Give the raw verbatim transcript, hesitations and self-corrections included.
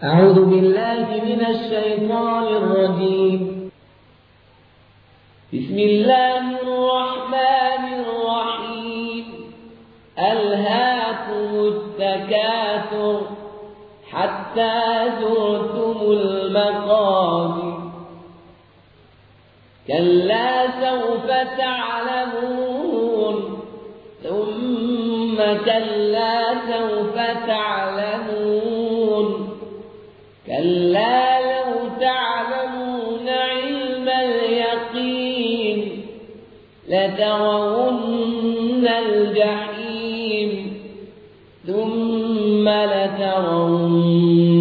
أعوذ بالله من الشيطان الرجيم. بسم الله الرحمن الرحيم. ألهاكم التكاثر حتى زرتم المقابر كلا سوف تعلمون ثم كلا سوف تعلمون كلا لو تعلمون علم اليقين لترون الجحيم ثم لترون